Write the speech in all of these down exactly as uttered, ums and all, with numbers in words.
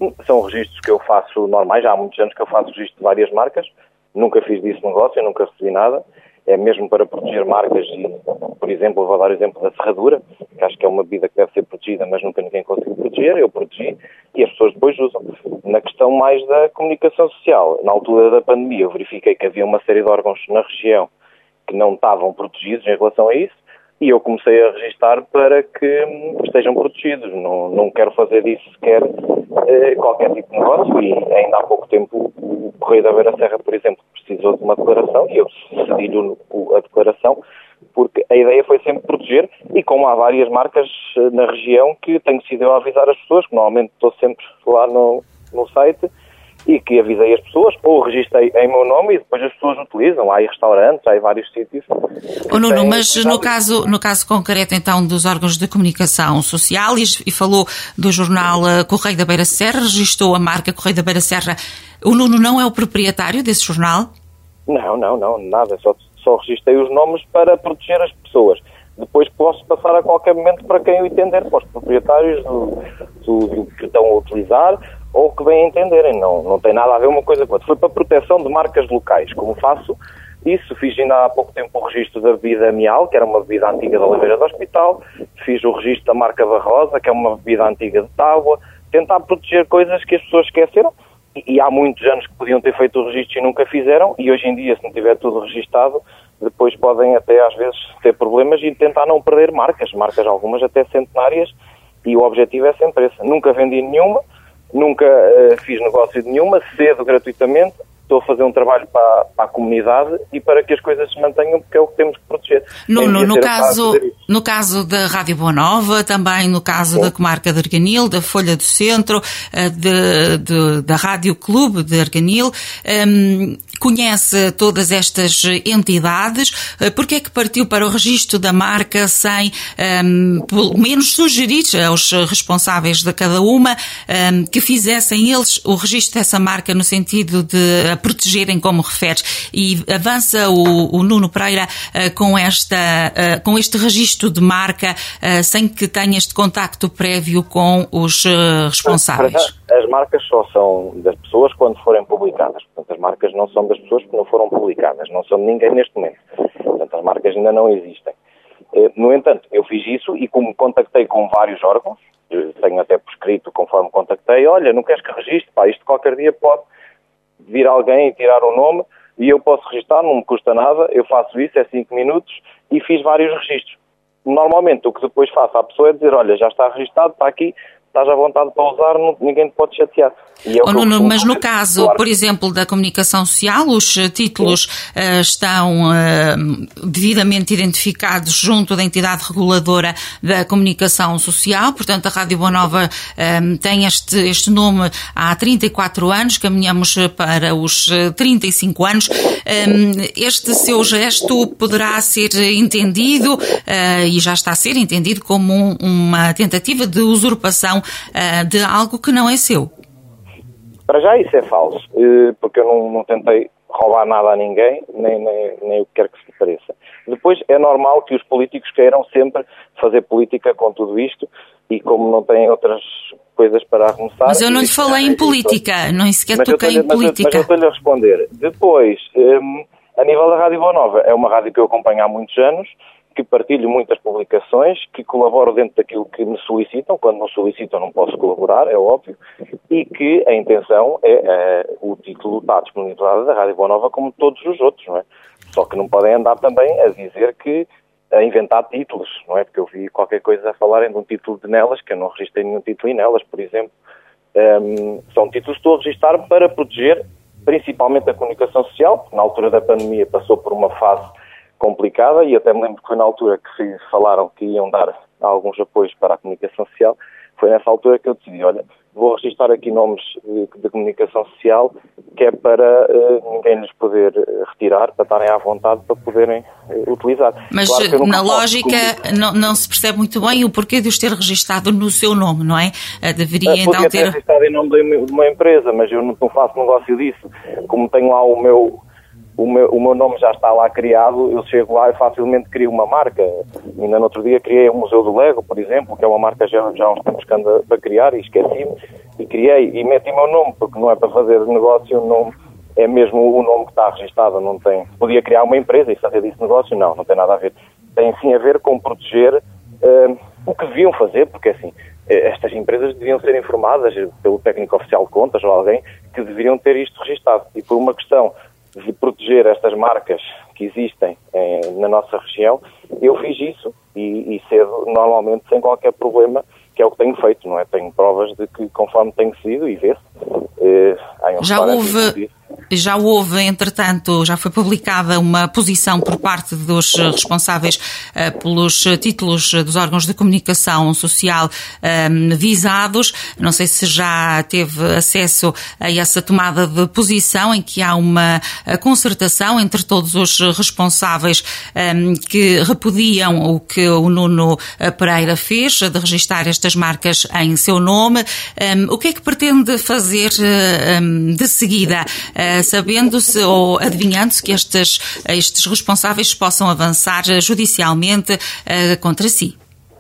São registros que eu faço normais, já há muitos anos que eu faço registro de várias marcas, nunca fiz disso negócio, eu nunca recebi nada, é mesmo para proteger marcas e, por exemplo, vou dar o exemplo da serradura, que acho que é uma bebida que deve ser protegida, mas nunca ninguém conseguiu proteger, eu protegi e as pessoas depois usam. Na questão mais da comunicação social, na altura da pandemia eu verifiquei que havia uma série de órgãos na região que não estavam protegidos em relação a isso, e eu comecei a registar para que estejam protegidos. Não, não quero fazer disso sequer eh, qualquer tipo de negócio, e ainda há pouco tempo o Correio da Beira Serra, por exemplo, precisou de uma declaração e eu cedi-lhe a declaração, porque a ideia foi sempre proteger, e como há várias marcas na região que tenho sido eu a avisar as pessoas, que normalmente estou sempre lá no, no site, e que avisei as pessoas, ou registrei em meu nome e depois as pessoas utilizam. Há aí restaurantes, há aí vários sítios. Oh, Nuno, mas no caso, no caso concreto então dos órgãos de comunicação social, e, e falou do jornal uh, Correio da Beira Serra, registrou a marca Correio da Beira Serra, o Nuno não é o proprietário desse jornal? Não, não, não, nada, só, só registrei os nomes para proteger as pessoas. Depois posso passar a qualquer momento para quem o entender, para os proprietários do, do, do que estão a utilizar, ou que bem entenderem. Não, não tem nada a ver uma coisa com outra. Foi para a proteção de marcas locais, como faço isso. Fiz ainda há pouco tempo o registro da bebida Mial, que era uma bebida antiga da Oliveira do Hospital. Fiz o registro da marca Barrosa, que é uma bebida antiga de Tábua. Tentar proteger coisas que as pessoas esqueceram. E, e há muitos anos que podiam ter feito o registro e nunca fizeram. E hoje em dia, se não tiver tudo registado, depois podem até às vezes ter problemas e tentar não perder marcas. Marcas algumas até centenárias. E o objetivo é sempre esse. Nunca vendi nenhuma. Nunca uh, fiz negócio de nenhuma, cedo gratuitamente, estou a fazer um trabalho para, para a comunidade e para que as coisas se mantenham, porque é o que temos que proteger. No, no, no, caso, no caso da Rádio Boa Nova, também no caso Sim. da comarca de Arganil, da Folha do Centro, de, de, da Rádio Clube de Arganil, um, conhece todas estas entidades. Porque é que partiu para o registro da marca sem, um, pelo menos, sugerir aos responsáveis de cada uma um, que fizessem eles o registro dessa marca no sentido de a protegerem, como referes, e avança o, o Nuno Pereira uh, com, esta, uh, com este registro de marca uh, sem que tenha este contacto prévio com os uh, responsáveis? As marcas só são das pessoas quando forem publicadas. Portanto, as marcas não são das pessoas que não foram publicadas, não são de ninguém neste momento. Portanto, as marcas ainda não existem. No entanto, eu fiz isso e como contactei com vários órgãos, tenho até por escrito conforme contactei, olha, não queres que registre? Pá, isto qualquer dia pode vir alguém e tirar o nome e eu posso registrar, não me custa nada, eu faço isso, é cinco minutos e fiz vários registros. Normalmente o que depois faço à pessoa é dizer, olha, já está registado, está aqui, estás à vontade para usar, não, ninguém te pode chatear. E é oh, Nuno, mas no caso, claro, por exemplo, da comunicação social, os títulos uh, estão uh, devidamente identificados junto da entidade reguladora da comunicação social, portanto a Rádio Boa Nova um, tem este, este nome há trinta e quatro anos, caminhamos para os trinta e cinco anos. Um, este seu gesto poderá ser entendido, uh, e já está a ser entendido, como um, uma tentativa de usurpação uh, de algo que não é seu. Para já isso é falso, porque eu não, não tentei roubar nada a ninguém, nem, nem, nem o que quer que se pareça. Depois é normal que os políticos queiram sempre fazer política com tudo isto e como não têm outras coisas para arremessar... Mas eu não lhe falei em política, não sequer toquei em política. Mas eu estou-lhe a responder. Depois, um, a nível da Rádio Boa Nova, é uma rádio que eu acompanho há muitos anos, que partilho muitas publicações, que colaboro dentro daquilo que me solicitam. Quando não solicitam não posso colaborar, é óbvio, e que a intenção é, é o título está disponibilizado da Rádio Boa Nova como todos os outros, não é? Só que não podem andar também a dizer que, a inventar títulos, não é? Porque eu vi qualquer coisa a falarem de um título de Nelas, que eu não registrei nenhum título em Nelas, por exemplo. Um, são títulos que estou a registrar para proteger principalmente a comunicação social, porque na altura da pandemia passou por uma fase complicada e até me lembro que foi na altura que falaram que iam dar alguns apoios para a comunicação social, foi nessa altura que eu decidi, olha, vou registrar aqui nomes de, de comunicação social que é para uh, ninguém lhes poder retirar, para estarem à vontade para poderem uh, utilizar. Mas claro, na lógica não, não se percebe muito bem o porquê de os ter registado no seu nome, não é? Uh, deveria uh, então ter... ter registado em nome de uma empresa, mas eu não faço negócio disso. Como tenho lá o meu... o meu, o meu nome já está lá criado, eu chego lá e facilmente crio uma marca. Ainda no outro dia criei o Museu do Lego, por exemplo, que é uma marca já, já há uns tempos que anda para criar, e esqueci-me, e criei, e meti o meu nome, porque não é para fazer negócio, não, é mesmo o nome que está registado, não tem... Podia criar uma empresa e fazer disso negócio, não, não tem nada a ver. Tem sim a ver com proteger uh, o que deviam fazer, porque assim, estas empresas deviam ser informadas pelo técnico oficial de contas ou alguém que deveriam ter isto registado. E por uma questão de proteger estas marcas que existem eh, na nossa região, eu fiz isso e, e cedo, normalmente, sem qualquer problema, que é o que tenho feito, não é? Tenho provas de que, conforme tenho sido, e vê-se, eh, um já houve... Já houve, entretanto, já foi publicada uma posição por parte dos responsáveis uh, pelos títulos dos órgãos de comunicação social um, visados. Não sei se já teve acesso a essa tomada de posição em que há uma concertação entre todos os responsáveis um, que repudiam o que o Nuno Pereira fez, de registrar estas marcas em seu nome. Um, o que é que pretende fazer um, de seguida? Sabendo-se ou adivinhando-se que estes, estes responsáveis possam avançar judicialmente uh, contra si?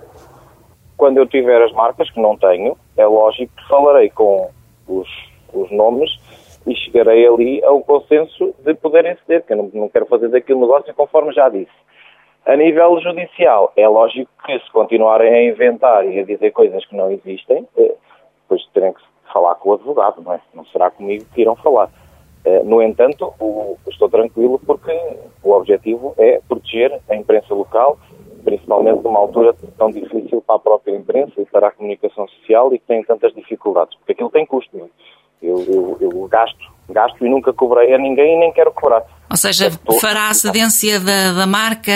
Quando eu tiver as marcas, que não tenho, é lógico que falarei com os, os nomes e chegarei ali ao consenso de poderem ceder, que eu não, não quero fazer daquilo negócio conforme já disse. A nível judicial, é lógico que se continuarem a inventar e a dizer coisas que não existem, depois terem que falar com o advogado, não é? Não será comigo que irão falar. No entanto, o, estou tranquilo porque o objetivo é proteger a imprensa local, principalmente numa altura tão difícil para a própria imprensa e para a comunicação social e que tem tantas dificuldades, porque aquilo tem custo. Eu, eu, eu gasto, gasto e nunca cobrei a ninguém e nem quero cobrar. Ou seja, estou... fará a cedência da, da marca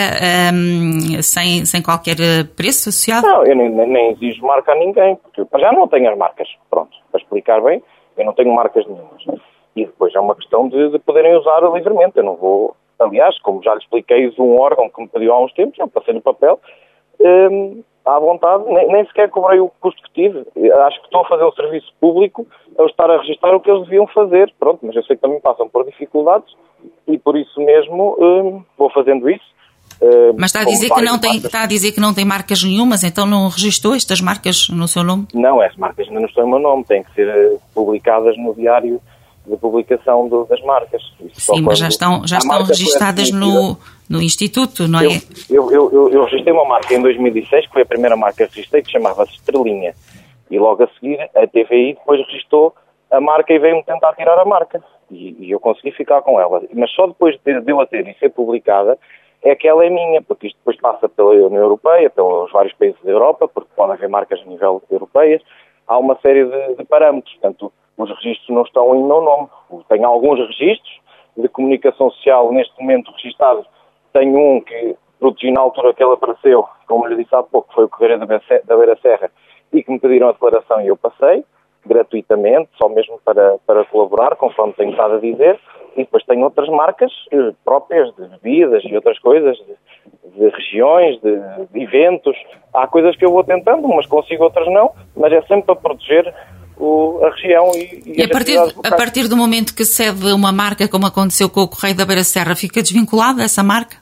um, sem, sem qualquer preço associado? Não, eu nem, nem exijo marca a ninguém, porque eu já não tenho as marcas. Pronto, para explicar bem, eu não tenho marcas nenhumas. E depois é uma questão de, de poderem usar livremente. Eu não vou... Aliás, como já lhe expliquei, uso um órgão que me pediu há uns tempos, eu passei no papel, hum, à vontade, nem, nem sequer cobrei o custo que tive. Acho que estou a fazer um serviço público ao estar a registrar o que eles deviam fazer. Pronto, mas eu sei que também passam por dificuldades e por isso mesmo hum, vou fazendo isso. Hum, mas está a, dizer que não tem, está a dizer que não tem marcas nenhumas, então não registrou estas marcas no seu nome? Não, as marcas ainda não estão em meu nome, têm que ser publicadas no diário de publicação do, das marcas. Isso sim, mas já estão, já estão registadas no, no Instituto, não é? Eu, eu, eu, eu registrei uma marca em dois mil e seis, que foi a primeira marca que registrei, que chamava-se Estrelinha. E logo a seguir, a T V I depois registrou a marca e veio-me tentar tirar a marca. E, e eu consegui ficar com ela. Mas só depois de, de eu a ter e ser publicada, é que ela é minha, porque isto depois passa pela União Europeia, pelos vários países da Europa, porque podem haver marcas a nível europeias. Há uma série de, de parâmetros, portanto, os registros não estão em meu nome. Tenho alguns registros de comunicação social neste momento registados. Tenho um que protegi na altura que ele apareceu, como lhe disse há pouco, foi o Correio da Beira Serra, e que me pediram a declaração e eu passei, gratuitamente, só mesmo para, para colaborar, conforme tenho estado a dizer. E depois tenho outras marcas eh, próprias de bebidas e outras coisas, de, de regiões, de, de eventos. Há coisas que eu vou tentando, umas consigo, outras não, mas é sempre para proteger O, a região e, e, e a, partir, a partir do momento que cede uma marca, como aconteceu com o Correio da Beira Serra, fica desvinculada essa marca?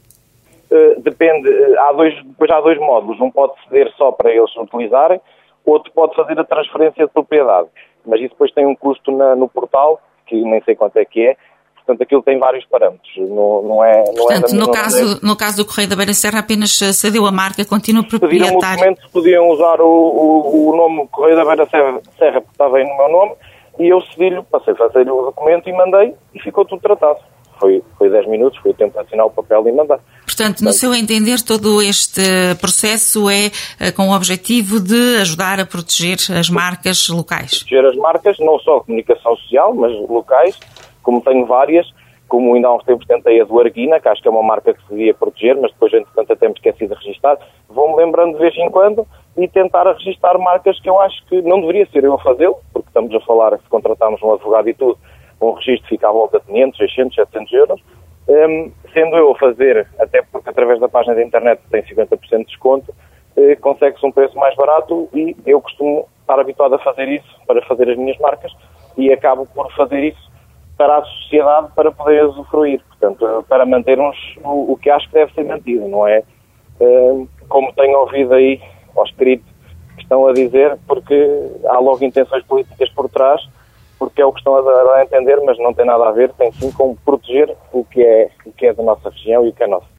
Uh, depende, há dois, depois há dois módulos, um pode ceder só para eles utilizarem, outro pode fazer a transferência de propriedade, mas isso depois tem um custo na, no portal, que nem sei quanto é que é, portanto aquilo tem vários parâmetros, não, não é... Não portanto, é no, caso, no caso do Correio da Beira Serra apenas cedeu a marca, continua proprietário. Pediram-me o podiam usar o, o, o nome Correio da Beira Serra, Serra, porque estava aí no meu nome, e eu cedi-lhe, passei a fazer o documento e mandei, e ficou tudo tratado. Foi, foi dez minutos, foi o tempo de assinar o papel e mandar. Portanto, no seu entender, todo este processo é com o objetivo de ajudar a proteger as marcas locais? Proteger as marcas, não só comunicação social, mas locais, como tenho várias, como ainda há uns tempos tentei a do Arguina, que acho que é uma marca que se devia proteger, mas depois, entretanto, até me esqueci de registrar. Vou-me lembrando de vez em quando e tentar a registrar marcas que eu acho que não deveria ser eu a fazê-lo, porque estamos a falar, se contratarmos um advogado e tudo, um registro fica à volta de quinhentos, seiscentos, setecentos euros. Um, sendo eu a fazer, até porque através da página da internet tem cinquenta por cento de desconto, eh, consegue-se um preço mais barato e eu costumo estar habituado a fazer isso para fazer as minhas marcas e acabo por fazer isso para a sociedade para poder usufruir, portanto, para mantermos o, o que acho que deve ser mantido, não é? Uh, como tenho ouvido aí aos escritos que estão a dizer, porque há logo intenções políticas por trás, porque é o que estão a dar a entender, mas não tem nada a ver, tem sim com proteger o que é, o que é da nossa região e o que é nosso.